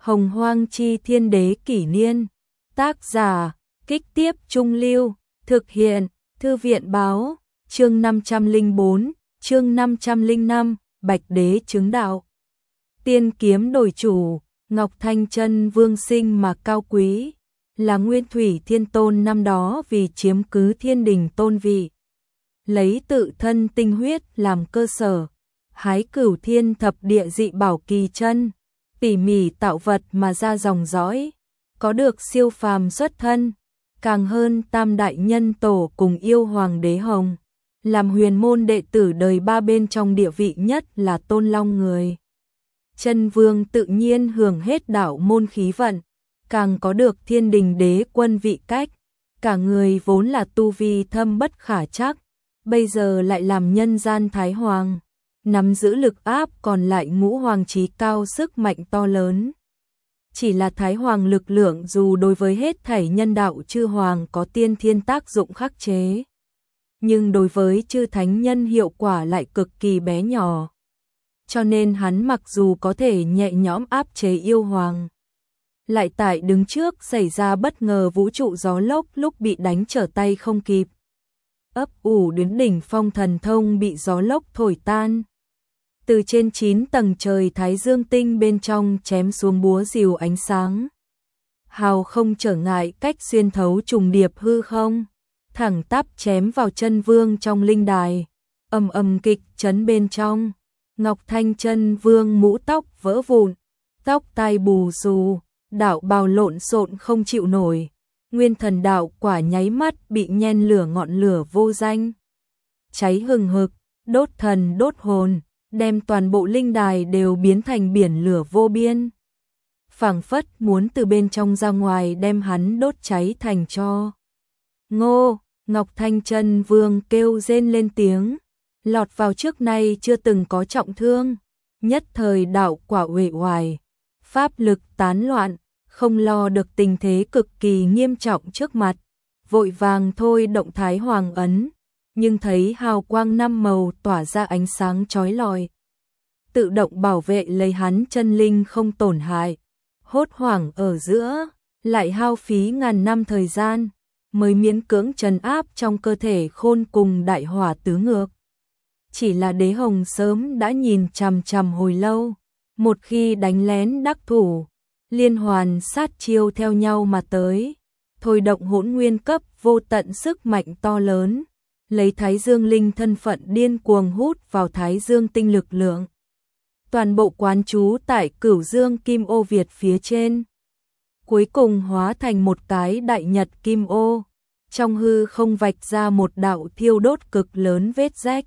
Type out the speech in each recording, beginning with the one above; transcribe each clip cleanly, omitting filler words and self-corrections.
Hồng Hoang Chi Thiên Đế Kỷ Niên. Tác giả, Kích Tiếp Trung Lưu. Thực hiện, Thư viện Báo. Chương 504, chương 505, Bạch Đế chứng đạo. Tiên kiếm đổi chủ, Ngọc Thanh Chân Vương sinh mà cao quý, là Nguyên Thủy Thiên Tôn năm đó vì chiếm cứ thiên đình tôn vị, lấy tự thân tinh huyết làm cơ sở, hái cửu thiên thập địa dị bảo kỳ chân, tỉ mỉ tạo vật mà ra dòng dõi, có được siêu phàm xuất thân, càng hơn tam đại nhân tổ cùng yêu hoàng đế hồng, làm huyền môn đệ tử đời ba bên trong địa vị nhất là Tôn Long người. Chân Vương tự nhiên hưởng hết đạo môn khí vận, càng có được thiên đình đế quân vị cách, cả người vốn là tu vi thâm bất khả chắc, bây giờ lại làm nhân gian thái hoàng, nắm giữ lực áp còn lại ngũ hoàng chí cao sức mạnh to lớn. Chỉ là thái hoàng lực lượng dù đối với hết thảy nhân đạo chư hoàng có tiên thiên tác dụng khắc chế, nhưng đối với chư thánh nhân hiệu quả lại cực kỳ bé nhỏ. Cho nên hắn mặc dù có thể nhẹ nhõm áp chế yêu hoàng, lại tại đứng trước xảy ra bất ngờ vũ trụ gió lốc lúc bị đánh trở tay không kịp. Ấp ủ đến đỉnh phong thần thông bị gió lốc thổi tan. Từ trên 9 tầng trời Thái Dương tinh bên trong chém xuống búa rìu ánh sáng. Hào không trở ngại cách xuyên thấu trùng điệp hư không, thẳng tắp chém vào Chân Vương trong linh đài, ầm ầm kịch chấn bên trong. Ngọc Thanh Chân Vương mũ tóc vỡ vụn, tóc tai bù xù, đạo bào lộn xộn không chịu nổi. Nguyên thần đạo quả nháy mắt bị nhen lửa ngọn lửa vô danh, cháy hừng hực, đốt thần đốt hồn, đem toàn bộ linh đài đều biến thành biển lửa vô biên. Phảng phất muốn từ bên trong ra ngoài đem hắn đốt cháy thành tro. Ngô, Ngọc Thanh Chân Vương kêu rên lên tiếng, lọt vào trước nay chưa từng có trọng thương, nhất thời đạo quả uể oải, pháp lực tán loạn, không lo được tình thế cực kỳ nghiêm trọng trước mặt, vội vàng thôi động Thái Hoàng ấn, nhưng thấy hào quang năm màu tỏa ra ánh sáng chói lọi, tự động bảo vệ lấy hắn chân linh không tổn hại. Hốt hoảng ở giữa, lại hao phí ngàn năm thời gian, mới miễn cưỡng trấn áp trong cơ thể khôn cùng đại hỏa tứ ngược. Chỉ là đế hồng sớm đã nhìn chằm chằm hồi lâu, một khi đánh lén đắc thủ, liên hoàn sát chiêu theo nhau mà tới, thôi động hỗn nguyên cấp vô tận sức mạnh to lớn, lấy Thái Dương linh thân phận điên cuồng hút vào Thái Dương tinh lực lượng. Toàn bộ quán trú tại Cửu Dương Kim Ô Việt phía trên, cuối cùng hóa thành một cái đại nhật kim ô, trong hư không vạch ra một đạo thiêu đốt cực lớn vết rách,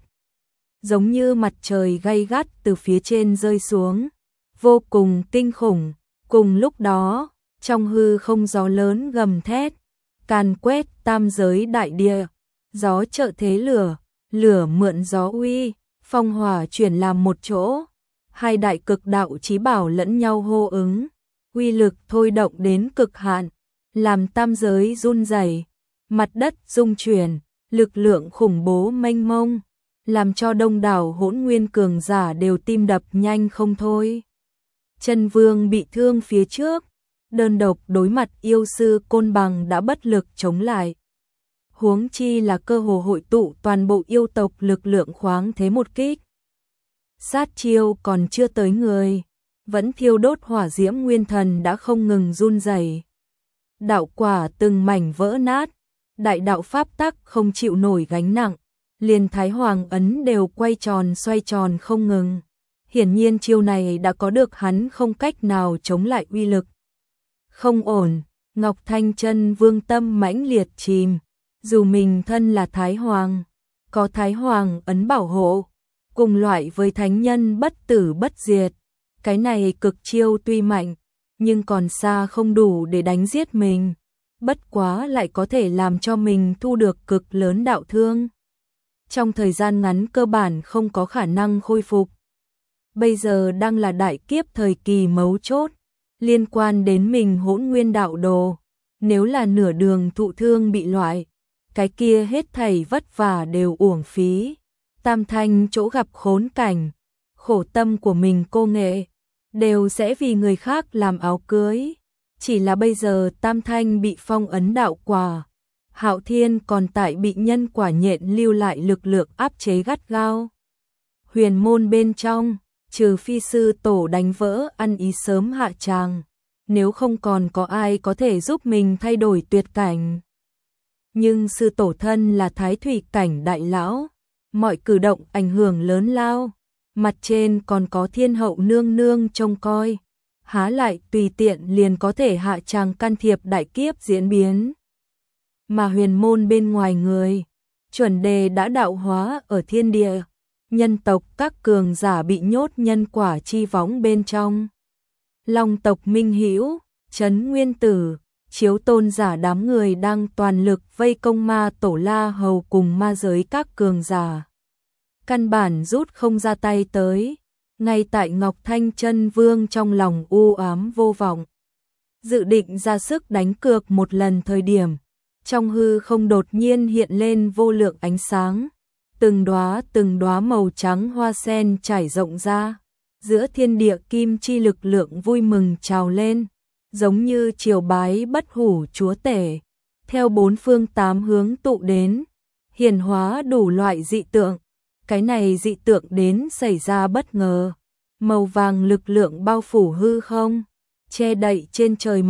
giống như mặt trời gay gắt từ phía trên rơi xuống, vô cùng kinh khủng. Cùng lúc đó, trong hư không gió lớn gầm thét, càn quét tam giới đại địa, gió trợ thế lửa, lửa mượn gió uy, phong hỏa chuyển làm một chỗ, hai đại cực đạo chí bảo lẫn nhau hô ứng, uy lực thôi động đến cực hạn, làm tam giới run rẩy, mặt đất rung chuyển, lực lượng khủng bố mênh mông, làm cho đông đảo hỗn nguyên cường giả đều tim đập nhanh không thôi. Chân Vương bị thương phía trước, đơn độc đối mặt yêu sư Côn Bằng đã bất lực chống lại. Huống chi là cơ hồ hội tụ toàn bộ yêu tộc lực lượng khoáng thế một kích. Sát chiêu còn chưa tới người, vẫn thiêu đốt hỏa diễm nguyên thần đã không ngừng run rẩy. Đạo quả từng mảnh vỡ nát, đại đạo pháp tắc không chịu nổi gánh nặng, liền Thái Hoàng ấn đều quay tròn xoay tròn không ngừng. Hiển nhiên chiêu này đã có được hắn không cách nào chống lại uy lực. Không ổn, Ngọc Thanh Chân Vương tâm mãnh liệt chìm, dù mình thân là Thái Hoàng, có Thái Hoàng ấn bảo hộ, cùng loại với thánh nhân bất tử bất diệt, cái này cực chiêu tuy mạnh, nhưng còn xa không đủ để đánh giết mình, bất quá lại có thể làm cho mình thu được cực lớn đạo thương. Trong thời gian ngắn cơ bản không có khả năng khôi phục. Bây giờ đang là đại kiếp thời kỳ mấu chốt, liên quan đến mình hỗn nguyên đạo đồ, nếu là nửa đường thụ thương bị loại, cái kia hết thảy vất vả đều uổng phí. Tam Thanh chỗ gặp khốn cảnh, khổ tâm của mình cô nghệ, đều sẽ vì người khác làm áo cưới. Chỉ là bây giờ Tam Thanh bị phong ấn đạo quả, Hạo Thiên còn tại bị nhân quả nhện lưu lại lực lượng áp chế gắt gao. Huyền môn bên trong, trừ phi sư tổ đánh vỡ ăn ý sớm hạ tràng, nếu không còn có ai có thể giúp mình thay đổi tuyệt cảnh. Nhưng sư tổ thân là thái thủy cảnh đại lão, mọi cử động ảnh hưởng lớn lao, mặt trên còn có thiên hậu nương nương trông coi, há lại tùy tiện liền có thể hạ tràng can thiệp đại kiếp diễn biến. Mà huyền môn bên ngoài người, chuẩn đề đã đạo hóa ở thiên địa, nhân tộc các cường giả bị nhốt nhân quả chi võng bên trong. Long tộc Minh Hữu, Trấn Nguyên Tử, Chiếu Tôn giả đám người đang toàn lực vây công ma tổ La Hầu cùng ma giới các cường giả. Căn bản rút không ra tay tới, ngay tại Ngọc Thanh Chân Vương trong lòng u ám vô vọng. Dự định ra sức đánh cược một lần thời điểm, trong hư không đột nhiên hiện lên vô lượng ánh sáng, từng đóa màu trắng hoa sen trải rộng ra, giữa thiên địa kim chi lực lượng vui mừng trào lên, giống như triều bái bất hủ chúa tể, theo bốn phương tám hướng tụ đến, hiển hóa đủ loại dị tượng. Cái này dị tượng đến xảy ra bất ngờ, màu vàng lực lượng bao phủ hư không, che đậy trên trời,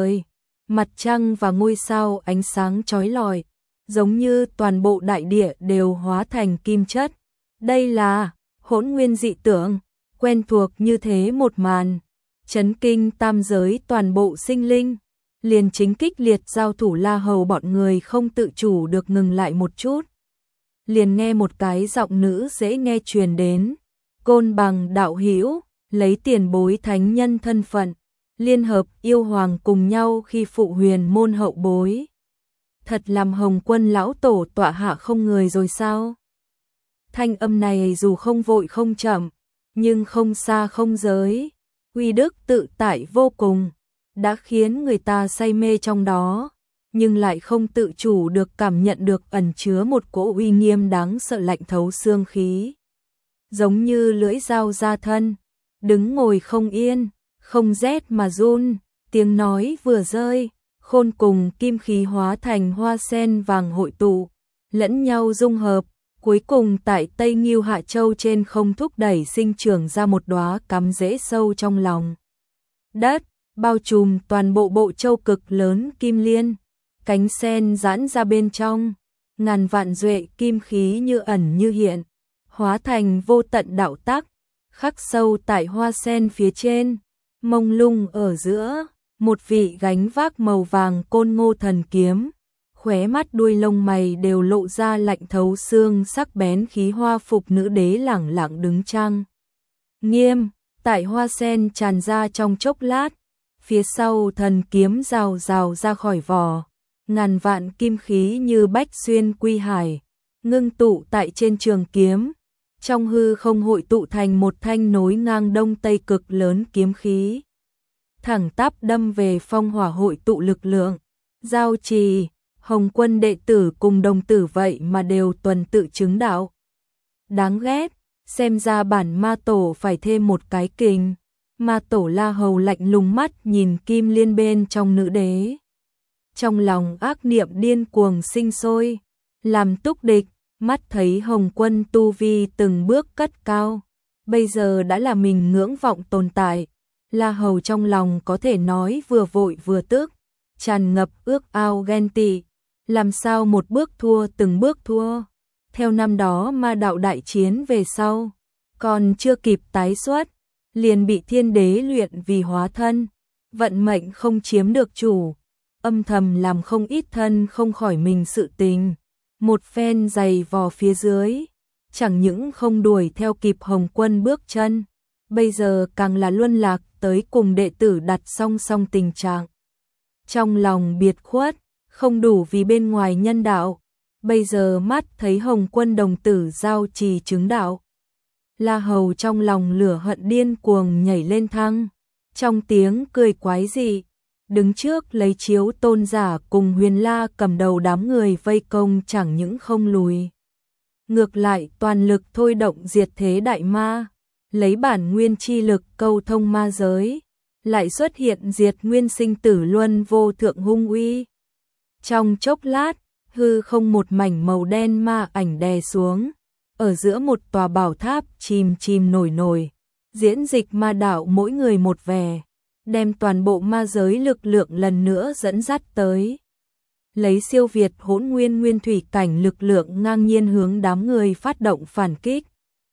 mặt trăng và ngôi sao ánh sáng chói lọi, giống như toàn bộ đại địa đều hóa thành kim chất. Đây là hỗn nguyên dị tượng, quen thuộc như thế một màn, chấn kinh tam giới toàn bộ sinh linh, liền chính kích liệt giao thủ La Hầu bọn người không tự chủ được ngừng lại một chút. Liền nghe một cái giọng nữ dễ nghe truyền đến, Côn Bằng đạo hữu, lấy tiền bối thánh nhân thân phận, liên hợp yêu hoàng cùng nhau khi phụ huyền môn hậu bối. Thật làm Hồng Quân lão tổ tọa hạ không người rồi sao? Thanh âm này dù không vội không chậm, nhưng không xa không giới, uy đức tự tại vô cùng, đã khiến người ta say mê trong đó, nhưng lại không tự chủ được cảm nhận được ẩn chứa một cỗ uy nghiêm đáng sợ lạnh thấu xương khí. Giống như lưỡi dao ra thân, đứng ngồi không yên, không rét mà run, tiếng nói vừa rơi, khôn cùng kim khí hóa thành hoa sen vàng hội tụ, lẫn nhau dung hợp, cuối cùng tại Tây Ngưu Hạ Châu trên không thúc đẩy sinh trưởng ra một đóa cắm rễ sâu trong lòng đất, bao trùm toàn bộ bộ châu cực lớn kim liên, cánh sen giãn ra bên trong, ngàn vạn duệ kim khí như ẩn như hiện, hóa thành vô tận đạo tắc, khắc sâu tại hoa sen phía trên, mông lung ở giữa, một vị gánh vác màu vàng côn ngô thần kiếm, khóe mắt đuôi lông mày đều lộ ra lạnh thấu xương sắc bén khí hoa phục nữ đế lẳng lặng đứng trang nghiêm, tại hoa sen tràn ra trong chốc lát, phía sau thần kiếm rào rào ra khỏi vỏ, ngàn vạn kim khí như bách xuyên quy hải, ngưng tụ tại trên trường kiếm, trong hư không hội tụ thành một thanh nối ngang đông tây cực lớn kiếm khí, thẳng tắp đâm về phong hỏa hội tụ lực lượng. Giao Trì, Hồng Quân đệ tử cùng đồng tử vậy mà đều tuần tự chứng đạo. Đáng ghét, xem ra bản ma tổ phải thêm một cái kình. Ma tổ La Hầu lạnh lùng mắt nhìn kim liên bên trong nữ đế. Trong lòng ác niệm điên cuồng sinh sôi, làm túc địch, mắt thấy Hồng Quân tu vi từng bước cất cao, bây giờ đã là mình ngưỡng vọng tồn tại. La Hầu trong lòng có thể nói vừa vội vừa tức, tràn ngập ước ao ghen tị, làm sao một bước thua từng bước thua. Theo năm đó ma đạo đại chiến về sau, còn chưa kịp tái xuất, liền bị thiên đế luyện vì hóa thân, vận mệnh không chiếm được chủ, âm thầm làm không ít thân không khỏi mình sự tình. Một phen giày vò phía dưới, chẳng những không đuổi theo kịp Hồng Quân bước chân, bây giờ càng là luân lạc tới cùng đệ tử đặt song song tình trạng. Trong lòng biệt khuất, không đủ vì bên ngoài nhân đạo, bây giờ mắt thấy Hồng Quân đồng tử Giao Trì chứng đạo. La Hầu trong lòng lửa hận điên cuồng nhảy lên thăng, trong tiếng cười quái dị, đứng trước lấy Chiếu Tôn giả cùng Huyền La cầm đầu đám người vây công chẳng những không lùi, ngược lại toàn lực thôi động diệt thế đại ma. lấy bản nguyên chi lực câu thông ma giới, lại xuất hiện diệt nguyên sinh tử luân vô thượng hung uy. Trong chốc lát, hư không một mảnh màu đen ma ảnh đè xuống, ở giữa một tòa bảo tháp chìm chìm nổi nổi, diễn dịch ma đạo mỗi người một vẻ, đem toàn bộ ma giới lực lượng lần nữa dẫn dắt tới. Lấy siêu việt hỗn nguyên nguyên thủy cảnh lực lượng ngang nhiên hướng đám người phát động phản kích.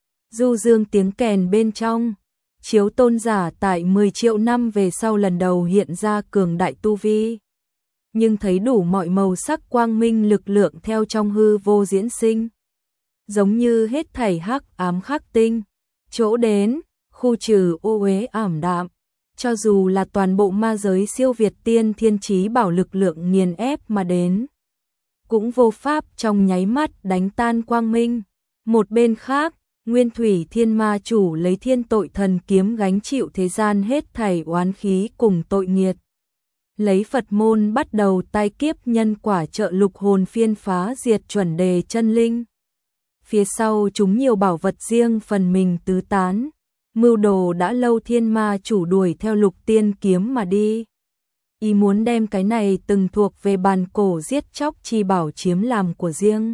Du dương tiếng kèn bên trong, Chiếu Tôn giả tại 10 triệu năm về sau lần đầu hiện ra cường đại tu vi. Nhưng thấy đủ mọi màu sắc quang minh lực lượng theo trong hư vô diễn sinh. Giống như hết thảy hắc ám khắc tinh, chỗ đến, khu trừ ô uế ảm đạm. Cho dù là toàn bộ ma giới siêu việt tiên thiên chí bảo lực lượng nghiền ép mà đến, cũng vô pháp trong nháy mắt đánh tan quang minh. Một bên khác, Nguyên Thủy Thiên Ma Chủ lấy Thiên Tội Thần Kiếm gánh chịu thế gian hết thảy oán khí cùng tội nghiệt. Lấy Phật môn bắt đầu tai kiếp nhân quả trợ lục hồn phiên phá diệt chuẩn đề chân linh. Phía sau chúng nhiều bảo vật riêng phần mình tứ tán. Mưu đồ đã lâu Thiên Ma Chủ đuổi theo Lục Tiên Kiếm mà đi. Ý muốn đem cái này từng thuộc về bàn cổ giết chóc chi bảo chiếm làm của riêng.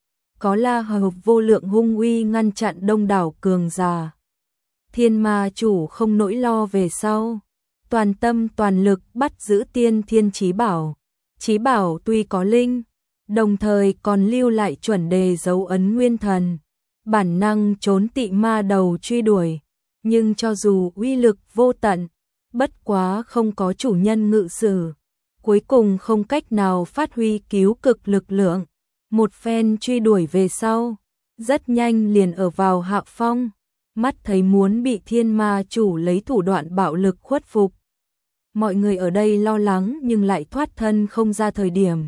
Có La Hợp vô lượng hung uy ngăn chặn đông đảo cường giả. Thiên Ma Chủ không nỗi lo về sau, toàn tâm toàn lực bắt giữ tiên thiên chí bảo. Chí bảo tuy có linh, đồng thời còn lưu lại chuẩn đề dấu ấn nguyên thần, bản năng trốn tị ma đầu truy đuổi. Nhưng cho dù uy lực vô tận, bất quá không có chủ nhân ngự sử, cuối cùng không cách nào phát huy cứu cực lực lượng. Một phen truy đuổi về sau, rất nhanh liền ở vào hạ phong, mắt thấy muốn bị Thiên Ma Chủ lấy thủ đoạn bạo lực khuất phục. Mọi người ở đây lo lắng nhưng lại thoát thân không ra thời điểm.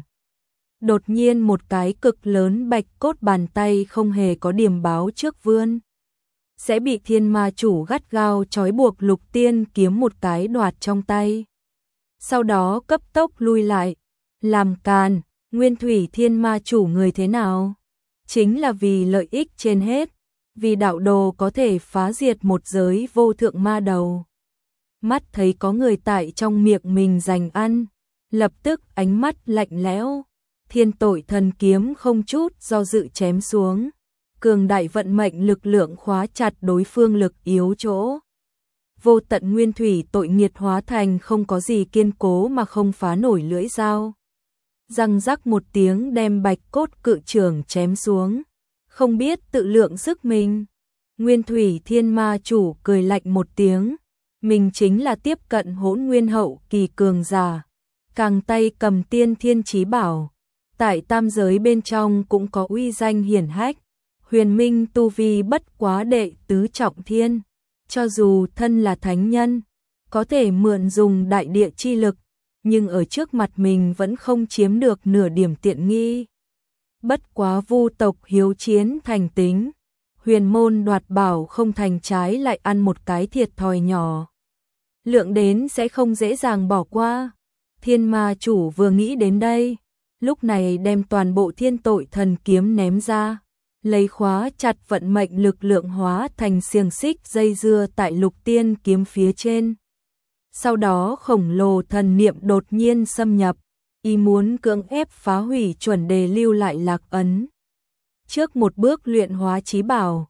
Đột nhiên một cái cực lớn bạch cốt bàn tay không hề có điểm báo trước vươn. Sẽ bị Thiên Ma Chủ gắt gao trói buộc Lục Tiên Kiếm một cái đoạt trong tay. Sau đó cấp tốc lui lại, làm càn. Nguyên Thủy Thiên Ma Chủ người thế nào? Chính là vì lợi ích trên hết, vì đạo đồ có thể phá diệt một giới vô thượng ma đầu. Mắt thấy có người tại trong miệng mình giành ăn, lập tức ánh mắt lạnh lẽo, Thiên Tội Thần Kiếm không chút do dự chém xuống. Cường đại vận mệnh lực lượng khóa chặt đối phương lực yếu chỗ. Vô tận nguyên thủy tội nghiệt hóa thành không có gì kiên cố mà không phá nổi lưỡi dao. Răng rắc một tiếng đem bạch cốt cự trưởng chém xuống, không biết tự lượng sức mình. Nguyên Thủy Thiên Ma Chủ cười lạnh một tiếng, mình chính là tiếp cận hỗn nguyên hậu kỳ cường giả, càng tay cầm tiên thiên chí bảo, tại tam giới bên trong cũng có uy danh hiển hách. Huyền minh tu vi bất quá đệ tứ trọng thiên, cho dù thân là thánh nhân, có thể mượn dùng đại địa chi lực, nhưng ở trước mặt mình vẫn không chiếm được nửa điểm tiện nghi. Bất quá vu tộc hiếu chiến thành tính, huyền môn đoạt bảo không thành trái lại ăn một cái thiệt thòi nhỏ. Lượng đến sẽ không dễ dàng bỏ qua. Thiên Ma Chủ vừa nghĩ đến đây, lúc này đem toàn bộ Thiên Tội Thần Kiếm ném ra, lấy khóa chặt vận mệnh lực lượng hóa thành xiềng xích dây dưa tại Lục Tiên Kiếm phía trên. Sau đó khổng lồ thần niệm đột nhiên xâm nhập, ý muốn cưỡng ép phá hủy chuẩn đề lưu lại lạc ấn. Trước một bước luyện hóa chí bảo,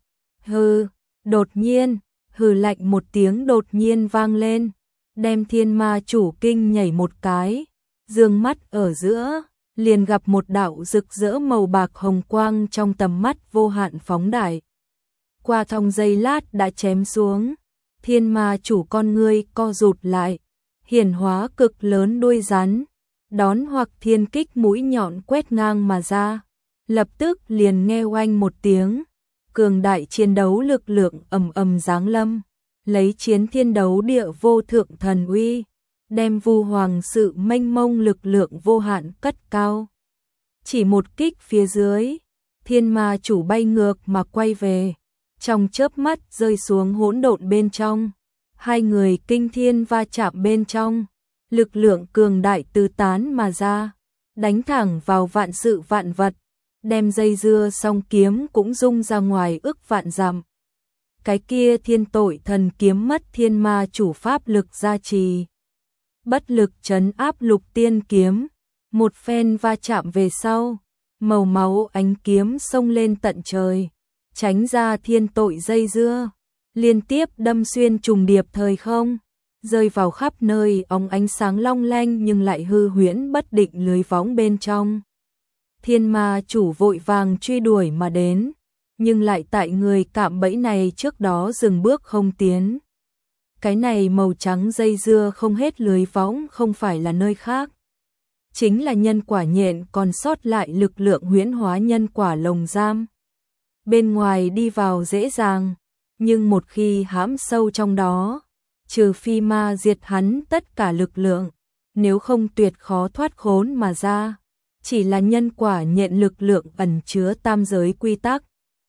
đột nhiên, hừ lạnh một tiếng đột nhiên vang lên, đem Thiên Ma Chủ kinh nhảy một cái, dương mắt ở giữa, liền gặp một đạo rực rỡ màu bạc hồng quang trong tầm mắt vô hạn phóng đại. Qua trong giây lát đã chém xuống, Thiên Ma Chủ con ngươi co rụt lại, hiển hóa cực lớn đuôi rắn, đón hoặc thiên kích mũi nhọn quét ngang mà ra. Lập tức liền nghe oanh một tiếng, cường đại chiến đấu lực lượng ầm ầm giáng lâm, lấy chiến thiên đấu địa vô thượng thần uy, đem vu hoàng sự mênh mông lực lượng vô hạn cất cao. Chỉ một kích phía dưới, Thiên Ma Chủ bay ngược mà quay về, trong chớp mắt rơi xuống hỗn độn bên trong. Hai người kinh thiên va chạm bên trong, lực lượng cường đại tứ tán mà ra, đánh thẳng vào vạn sự vạn vật, đem dây dưa song kiếm cũng rung ra ngoài ức vạn dặm. cái kia thiên tội thần kiếm mất thiên ma chủ pháp lực gia trì. Bất lực trấn áp Lục Tiên kiếm, một phen va chạm về sau, màu máu ánh kiếm xông lên tận trời, tránh ra thiên tội dây dưa, liên tiếp đâm xuyên trùng điệp thời không, rơi vào khắp nơi óng ánh sáng long lanh nhưng lại hư huyễn bất định lưới võng bên trong. Thiên ma chủ vội vàng truy đuổi mà đến, nhưng lại tại người cạm bẫy này trước đó dừng bước không tiến. Cái này màu trắng dây dưa không hết lưới võng không phải là nơi khác. Chính là nhân quả nhện còn sót lại lực lượng huyễn hóa nhân quả lồng giam. Bên ngoài đi vào dễ dàng, nhưng một khi hãm sâu trong đó, trừ phi ma diệt hắn tất cả lực lượng, nếu không tuyệt khó thoát khốn mà ra. Chỉ là nhân quả nhện lực lượng ẩn chứa tam giới quy tắc,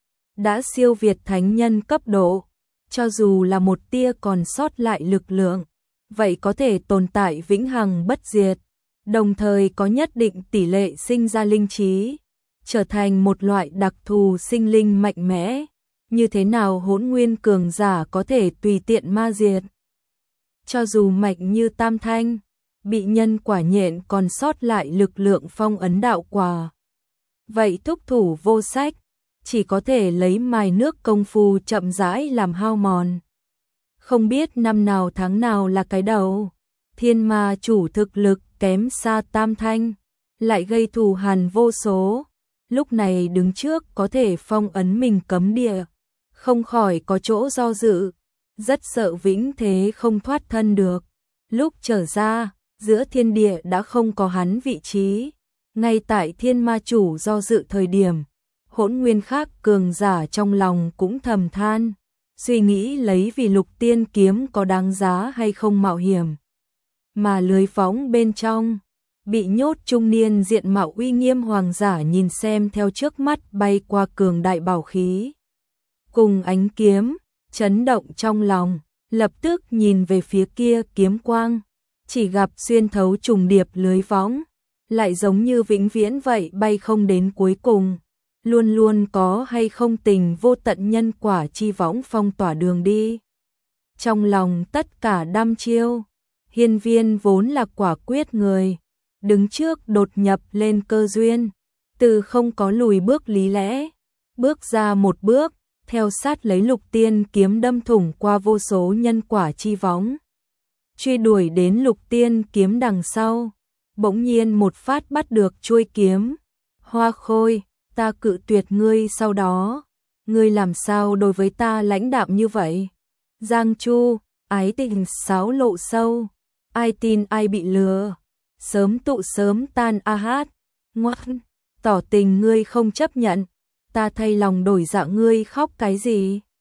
đã siêu việt thánh nhân cấp độ, cho dù là một tia còn sót lại lực lượng, vậy có thể tồn tại vĩnh hằng bất diệt, đồng thời có nhất định tỷ lệ sinh ra linh trí, trở thành một loại đặc thù sinh linh mạnh mẽ. Như thế nào hỗn nguyên cường giả có thể tùy tiện ma diệt? Cho dù mạnh như Tam Thanh, bị nhân quả nhện còn sót lại lực lượng phong ấn đạo quả. Vậy thúc thủ vô sách, chỉ có thể lấy mài nước công phu chậm rãi làm hao mòn. Không biết năm nào tháng nào là cái đầu, thiên ma chủ thực lực kém xa Tam Thanh, lại gây thù hằn vô số, lúc này đứng trước có thể phong ấn mình cấm địa, không khỏi có chỗ do dự, rất sợ vĩnh thế không thoát thân được. Lúc trở ra, giữa thiên địa đã không có hắn vị trí, ngay tại thiên ma chủ do dự thời điểm, hỗn nguyên khác cường giả trong lòng cũng thầm than, suy nghĩ lấy vì Lục Tiên kiếm có đáng giá hay không mạo hiểm. Mà lưới võng bên trong, bị nhốt trung niên diện mạo uy nghiêm hoàng giả nhìn xem theo trước mắt bay qua cường đại bảo khí. Cùng ánh kiếm, chấn động trong lòng, lập tức nhìn về phía kia kiếm quang, chỉ gặp xuyên thấu trùng điệp lưới võng, lại giống như vĩnh viễn vậy bay không đến cuối cùng, luôn luôn có hay không tình vô tận nhân quả chi võng phong tỏa đường đi. Trong lòng tất cả đăm chiêu, Hiên Viên vốn là quả quyết người, đứng trước đột nhập lên cơ duyên, từ không có lùi bước lý lẽ, bước ra một bước, theo sát lấy Lục Tiên kiếm đâm thủng qua vô số nhân quả chi võng. Truy đuổi đến Lục Tiên kiếm đằng sau, bỗng nhiên một phát bắt được chuôi kiếm. Hoa Khôi, ta cự tuyệt ngươi sau đó, ngươi làm sao đối với ta lãnh đạm như vậy? Giang Chu, ái tình sáo lộ sâu, ai tin ai bị lừa, sớm tụ sớm tan a hát, ngoan, tỏ tình ngươi không chấp nhận, ta thay lòng đổi dạ ngươi khóc cái gì?